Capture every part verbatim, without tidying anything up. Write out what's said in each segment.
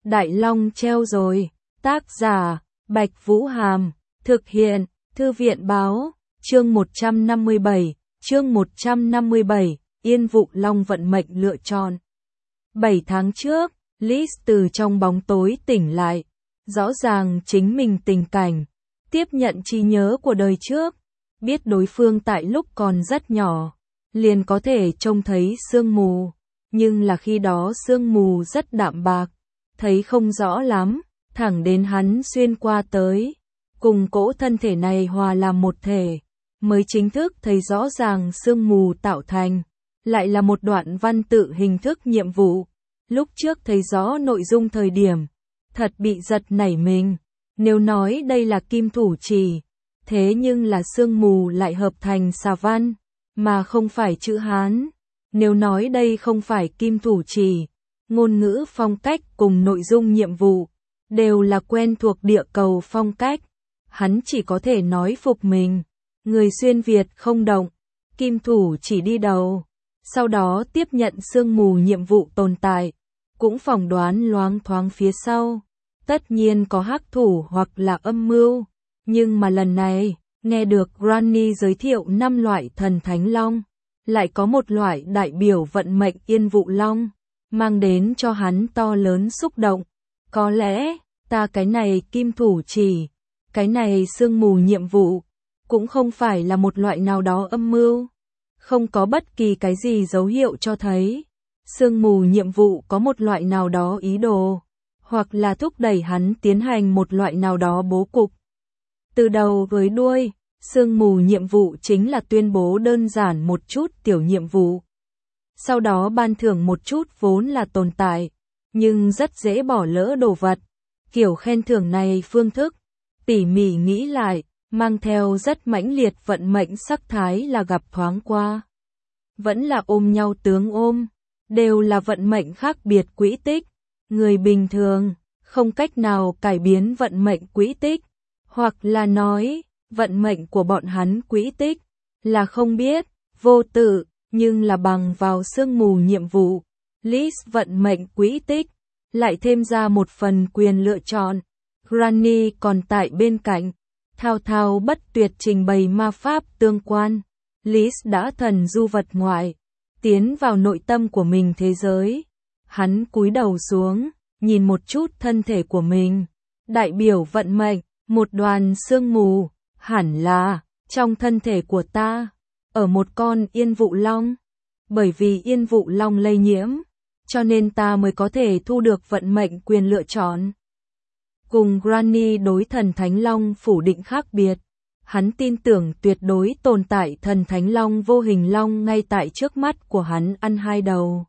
Đại Long treo rồi. Tác giả, Bạch Vũ Hàm. Thực hiện, Thư viện Báo. Chương một trăm năm mươi bảy. Chương một trăm năm mươi bảy. Yên Vụ Long vận mệnh lựa chọn. bảy tháng trước, Liz từ trong bóng tối tỉnh lại. Rõ ràng chính mình tình cảnh. Tiếp nhận trí nhớ của đời trước. Biết đối phương tại lúc còn rất nhỏ. Liền có thể trông thấy sương mù. Nhưng là khi đó sương mù rất đạm bạc. Thấy không rõ lắm. Thẳng đến hắn xuyên qua tới. Cùng cỗ thân thể này hòa làm một thể. Mới chính thức thấy rõ ràng sương mù tạo thành. Lại là một đoạn văn tự hình thức nhiệm vụ. Lúc trước thấy rõ nội dung thời điểm. Thật bị giật nảy mình. Nếu nói đây là kim thủ chỉ. Thế nhưng là sương mù lại hợp thành xà văn. Mà không phải chữ Hán. Nếu nói đây không phải kim thủ chỉ. Ngôn ngữ phong cách cùng nội dung nhiệm vụ. Đều là quen thuộc địa cầu phong cách. Hắn chỉ có thể nói phục mình. Người xuyên Việt không động. Kim thủ chỉ đi đầu. Sau đó tiếp nhận sương mù nhiệm vụ tồn tại. Cũng phỏng đoán loáng thoáng phía sau. Tất nhiên có hắc thủ hoặc là âm mưu. Nhưng mà lần này, nghe được Granny giới thiệu năm loại thần thánh long. Lại có một loại đại biểu vận mệnh Yên Vụ Long. Mang đến cho hắn to lớn xúc động. Có lẽ, ta cái này kim thủ chỉ. Cái này sương mù nhiệm vụ. Cũng không phải là một loại nào đó âm mưu. Không có bất kỳ cái gì dấu hiệu cho thấy. Sương mù nhiệm vụ có một loại nào đó ý đồ. Hoặc là thúc đẩy hắn tiến hành một loại nào đó bố cục. Từ đầu với đuôi, sương mù nhiệm vụ chính là tuyên bố đơn giản một chút tiểu nhiệm vụ. Sau đó ban thưởng một chút vốn là tồn tại. Nhưng rất dễ bỏ lỡ đồ vật. Kiểu khen thưởng này phương thức. Tỉ mỉ nghĩ lại. Mang theo rất mãnh liệt vận mệnh sắc thái là gặp thoáng qua. Vẫn là ôm nhau tướng ôm. Đều là vận mệnh khác biệt quỹ tích. Người bình thường, không cách nào cải biến vận mệnh quỹ tích. Hoặc là nói, vận mệnh của bọn hắn quỹ tích. Là không biết, vô tự, nhưng là bằng vào sương mù nhiệm vụ. Liz vận mệnh quỹ tích. Lại thêm ra một phần quyền lựa chọn. Granny còn tại bên cạnh. Thao thao bất tuyệt trình bày ma pháp tương quan. Liz đã thần du vật ngoại. Tiến vào nội tâm của mình thế giới. Hắn cúi đầu xuống. Nhìn một chút thân thể của mình. Đại biểu vận mệnh. Một đoàn sương mù. Hẳn là. Trong thân thể của ta. Ở một con Yên Vụ Long. Bởi vì Yên Vụ Long lây nhiễm. Cho nên ta mới có thể thu được vận mệnh quyền lựa chọn. Cùng Granny đối thần Thánh Long phủ định khác biệt. Hắn tin tưởng tuyệt đối tồn tại thần Thánh Long vô hình long ngay tại trước mắt của hắn ăn hai đầu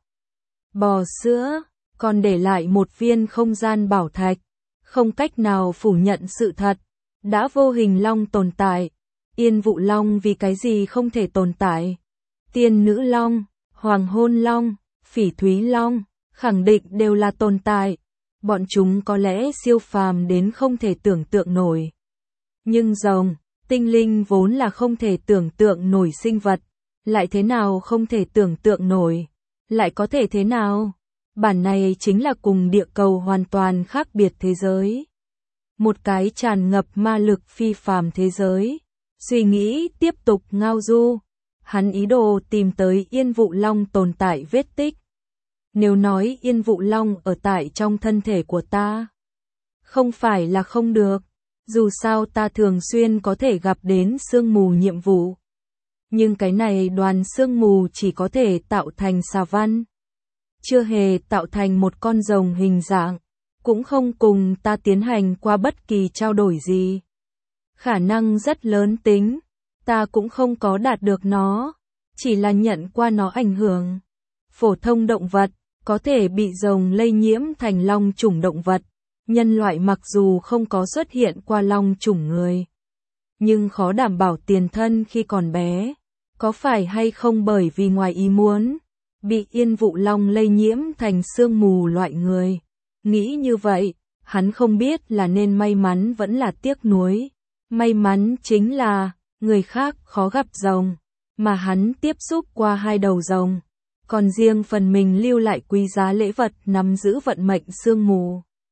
bò sữa, còn để lại một viên không gian bảo thạch. Không cách nào phủ nhận sự thật. Đã vô hình long tồn tại. Yên Vụ Long vì cái gì không thể tồn tại? Tiên Nữ Long, Hoàng Hôn Long, Phỉ Thúy Long, khẳng định đều là tồn tại. Bọn chúng có lẽ siêu phàm đến không thể tưởng tượng nổi. Nhưng rồng, tinh linh vốn là không thể tưởng tượng nổi sinh vật. Lại thế nào không thể tưởng tượng nổi? Lại có thể thế nào? Bản này chính là cùng địa cầu hoàn toàn khác biệt thế giới. Một cái tràn ngập ma lực phi phàm thế giới. Suy nghĩ tiếp tục ngao du. Hắn ý đồ tìm tới Yên Vụ Long tồn tại vết tích. Nếu nói Yên Vụ Long ở tại trong thân thể của ta. Không phải là không được. Dù sao ta thường xuyên có thể gặp đến sương mù nhiệm vụ. Nhưng cái này đoàn sương mù chỉ có thể tạo thành xà văn. Chưa hề tạo thành một con rồng hình dạng. Cũng không cùng ta tiến hành qua bất kỳ trao đổi gì. Khả năng rất lớn tính. Ta cũng không có đạt được nó. Chỉ là nhận qua nó ảnh hưởng. Phổ thông động vật. Có thể bị rồng lây nhiễm thành long chủng động vật. Nhân loại mặc dù không có xuất hiện qua long chủng người. Nhưng khó đảm bảo tiền thân khi còn bé. Có phải hay không bởi vì ngoài ý muốn. Bị Yên Vụ Long lây nhiễm thành sương mù loại người. Nghĩ như vậy, hắn không biết là nên may mắn vẫn là tiếc nuối. May mắn chính là, người khác khó gặp rồng. Mà hắn tiếp xúc qua hai đầu rồng. Còn riêng phần mình lưu lại quý giá lễ vật nắm giữ vận mệnh sương mù.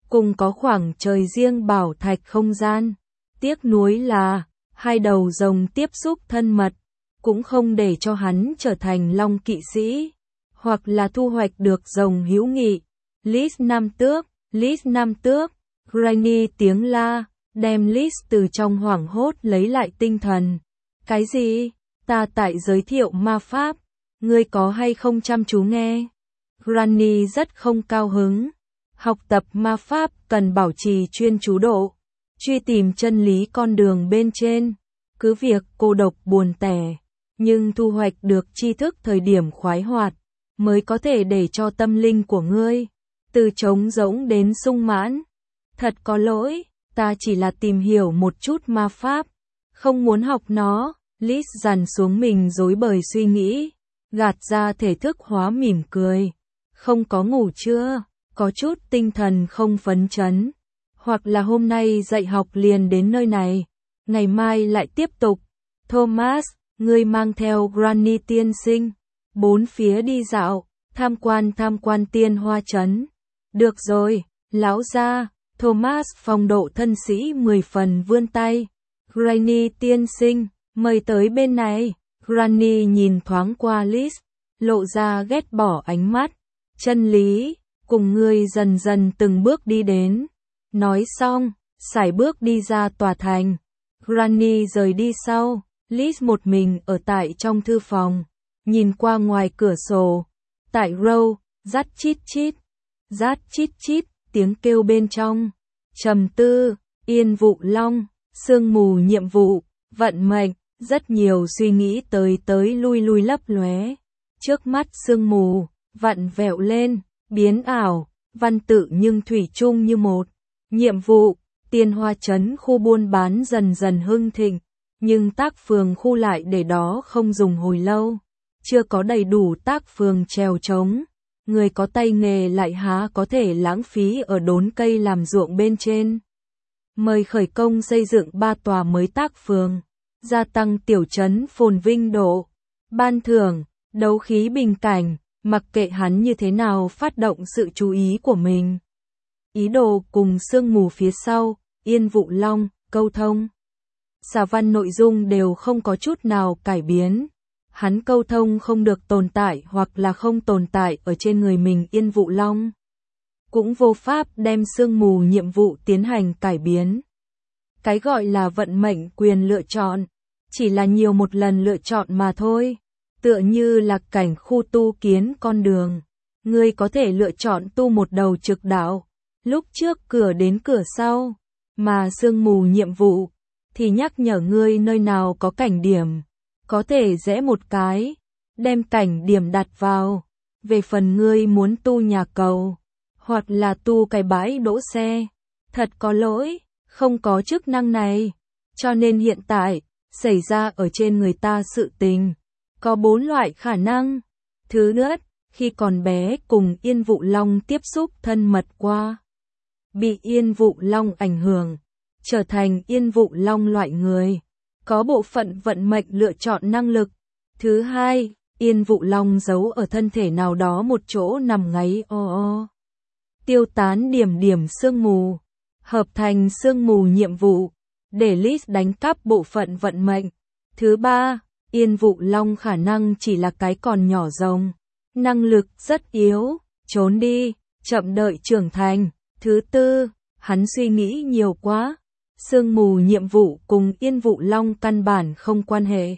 cùng có khoảng trời riêng bảo thạch không gian. Tiếc nuối là, hai đầu rồng tiếp xúc thân mật, cũng không để cho hắn trở thành long kỵ sĩ, hoặc là thu hoạch được rồng hữu nghị. Lis Nam Tước, Lis Nam Tước, Granny tiếng la, đem Lis từ trong hoảng hốt lấy lại tinh thần. Cái gì? Ta tại giới thiệu ma pháp, ngươi có hay không chăm chú nghe? Granny rất không cao hứng. Học tập ma pháp cần bảo trì chuyên chú độ, truy tìm chân lý con đường bên trên. Cứ việc cô độc buồn tẻ, nhưng thu hoạch được tri thức thời điểm khoái hoạt, mới có thể để cho tâm linh của ngươi từ trống rỗng đến sung mãn. Thật có lỗi, ta chỉ là tìm hiểu một chút ma pháp, không muốn học nó. Lis dằn xuống mình rối bời suy nghĩ, gạt ra thể thức hóa mỉm cười. Không có ngủ chưa? Có chút tinh thần không phấn chấn. Hoặc là hôm nay dạy học liền đến nơi này, ngày mai lại tiếp tục. Thomas, ngươi mang theo Granny tiên sinh, bốn phía đi dạo, tham quan tham quan tiên hoa trấn. Được rồi, lão gia. Thomas phong độ thân sĩ mười phần vươn tay. Granny tiên sinh, mời tới bên này. Granny nhìn thoáng qua Lis, lộ ra ghét bỏ ánh mắt. Chân lý, cùng ngươi dần dần từng bước đi đến. Nói xong, sải bước đi ra tòa thành. Granny rời đi sau, Lis một mình ở tại trong thư phòng, nhìn qua ngoài cửa sổ. Tại Row, rát chít chít, rát chít chít, tiếng kêu bên trong. Trầm tư, Yên Vụ Long, sương mù nhiệm vụ, vận mệnh, rất nhiều suy nghĩ tới tới lui lui lấp lóe. Trước mắt sương mù, vặn vẹo lên, biến ảo, văn tự nhưng thủy chung như một. Nhiệm vụ, Tiên Hoa trấn khu buôn bán dần dần hưng thịnh, nhưng tác phường khu lại để đó không dùng hồi lâu. Chưa có đầy đủ tác phường trèo trống. Người có tay nghề lại há có thể lãng phí ở đốn cây làm ruộng bên trên. Mời khởi công xây dựng ba tòa mới tác phường, gia tăng tiểu trấn phồn vinh độ, ban thưởng, đấu khí bình cảnh, mặc kệ hắn như thế nào phát động sự chú ý của mình. Ý đồ cùng sương mù phía sau, Yên Vụ Long, câu thông. Xà văn nội dung đều không có chút nào cải biến. Hắn câu thông không được tồn tại hoặc là không tồn tại ở trên người mình Yên Vụ Long. Cũng vô pháp đem sương mù nhiệm vụ tiến hành cải biến. Cái gọi là vận mệnh quyền lựa chọn, chỉ là nhiều một lần lựa chọn mà thôi. Tựa như là cảnh khu tu kiến con đường. Ngươi có thể lựa chọn tu một đầu trực đạo, lúc trước cửa đến cửa sau. Mà sương mù nhiệm vụ, thì nhắc nhở ngươi nơi nào có cảnh điểm. Có thể rẽ một cái, đem cảnh điểm đặt vào. Về phần ngươi muốn tu nhà cầu, hoặc là tu cái bãi đỗ xe, thật có lỗi, không có chức năng này. Cho nên hiện tại, xảy ra ở trên người ta sự tình, có bốn loại khả năng. Thứ nhất, khi còn bé cùng Yên Vụ Long tiếp xúc thân mật qua, bị Yên Vụ Long ảnh hưởng, trở thành Yên Vụ Long loại người. Có bộ phận vận mệnh lựa chọn năng lực. Thứ hai, Yên Vụ Long giấu ở thân thể nào đó một chỗ nằm ngáy o o. Tiêu tán điểm điểm sương mù, hợp thành sương mù nhiệm vụ, để Lis đánh cắp bộ phận vận mệnh. Thứ ba, Yên Vụ Long khả năng chỉ là cái còn nhỏ rồng, năng lực rất yếu, trốn đi, chậm đợi trưởng thành. Thứ tư, hắn suy nghĩ nhiều quá. Sương mù nhiệm vụ cùng Yên Vụ Long căn bản không quan hệ.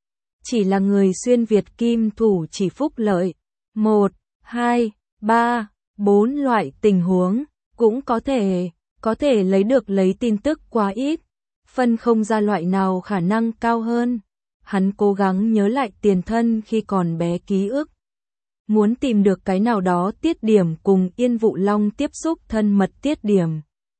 Chỉ là người xuyên Việt kim thủ chỉ phúc lợi. Một, hai, ba, bốn loại tình huống, cũng có thể, có thể lấy được lấy tin tức quá ít. Phân không ra loại nào khả năng cao hơn. Hắn cố gắng nhớ lại tiền thân khi còn bé ký ức. Muốn tìm được cái nào đó tiết điểm cùng Yên Vụ Long tiếp xúc thân mật tiết điểm.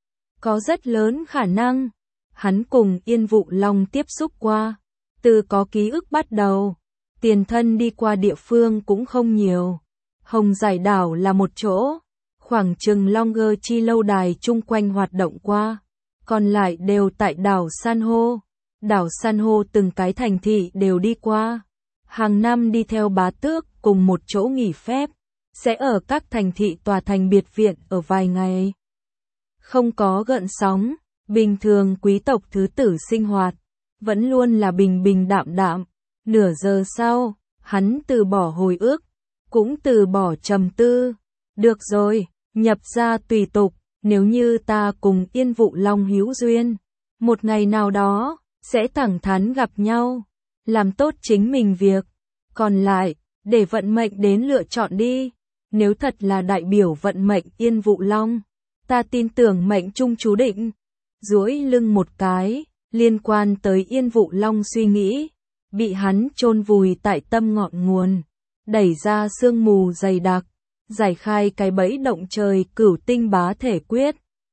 Có rất lớn khả năng, hắn cùng Yên Vụ Long tiếp xúc qua, từ có ký ức bắt đầu, tiền thân đi qua địa phương cũng không nhiều. Hồng Giải đảo là một chỗ, khoảng chừng Longer Chi lâu đài chung quanh hoạt động qua, còn lại đều tại đảo San hô. Đảo San hô từng cái thành thị đều đi qua, hàng năm đi theo bá tước cùng một chỗ nghỉ phép, sẽ ở các thành thị tòa thành biệt viện ở vài ngày. không có gợn sóng, bình thường quý tộc thứ tử sinh hoạt, vẫn luôn là bình bình đạm đạm. Nửa giờ sau, hắn từ bỏ hồi ức, cũng từ bỏ trầm tư. Được rồi, nhập gia tùy tục, nếu như ta cùng Yên Vụ Long hữu duyên, một ngày nào đó, sẽ thẳng thắn gặp nhau, làm tốt chính mình việc. Còn lại, để vận mệnh đến lựa chọn đi. Nếu thật là đại biểu vận mệnh Yên Vụ Long, ta tin tưởng mệnh trung chú định. Duỗi lưng một cái, liên quan tới Yên Vụ Long suy nghĩ, bị hắn chôn vùi tại tâm ngọn nguồn, đẩy ra sương mù dày đặc, giải khai cái bẫy động trời cửu tinh bá thể quyết.